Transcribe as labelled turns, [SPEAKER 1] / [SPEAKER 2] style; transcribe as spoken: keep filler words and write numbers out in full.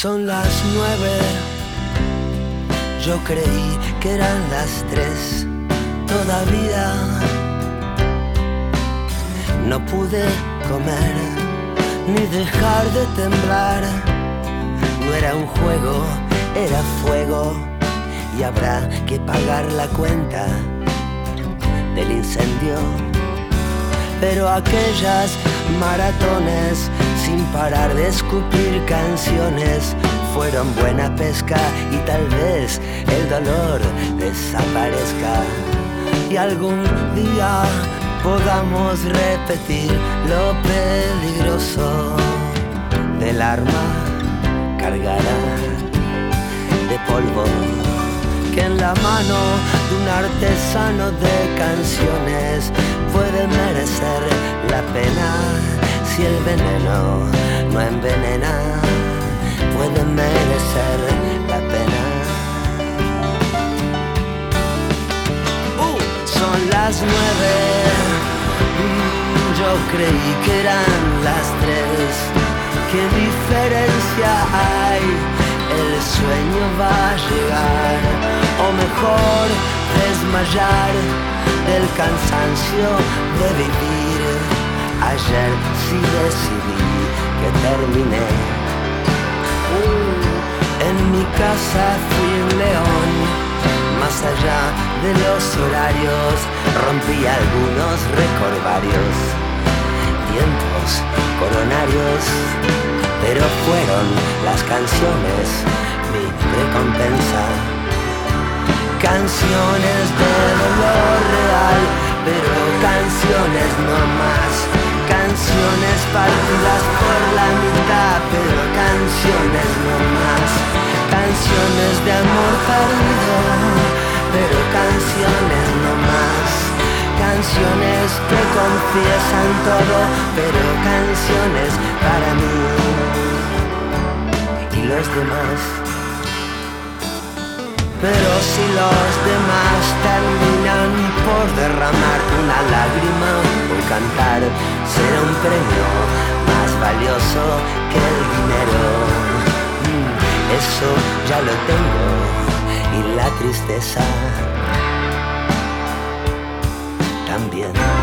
[SPEAKER 1] Son las nueve, yo creí que eran las tres. Todavía no pude comer ni dejar de temblar. No era un juego, era fuego, y habrá que pagar la cuenta del incendio. Pero aquellas maratones sin parar de escupir canciones fueron buena pesca, y tal vez el dolor desaparezca y algún día podamos repetir lo peligroso del arma cargada de polvo, que en la mano de un artesano de canciones puede merecer la pena. Si el veneno no envenena, puede merecer la pena. Uh, son las nueve, mm, yo creí que eran las tres. ¿Qué diferencia hay? El sueño va a llegar, o mejor desmayar del cansancio de vivir. Ayer sí decidí que terminé. Uh, en mi casa fui un león, más allá de los horarios, rompí algunos recordarios, tiempos coronarios, pero fueron las canciones mi recompensa. Canciones de dolor real, pero canciones no más. Canciones partidas por la mitad, pero canciones no más. Canciones de amor perdido, pero canciones no más. Canciones que confiesan todo, pero canciones para mí y los demás. Pero si los demás terminan por derramar una lágrima o cantar, será un premio más valioso que el dinero. Mm, eso ya lo tengo, y la tristeza también.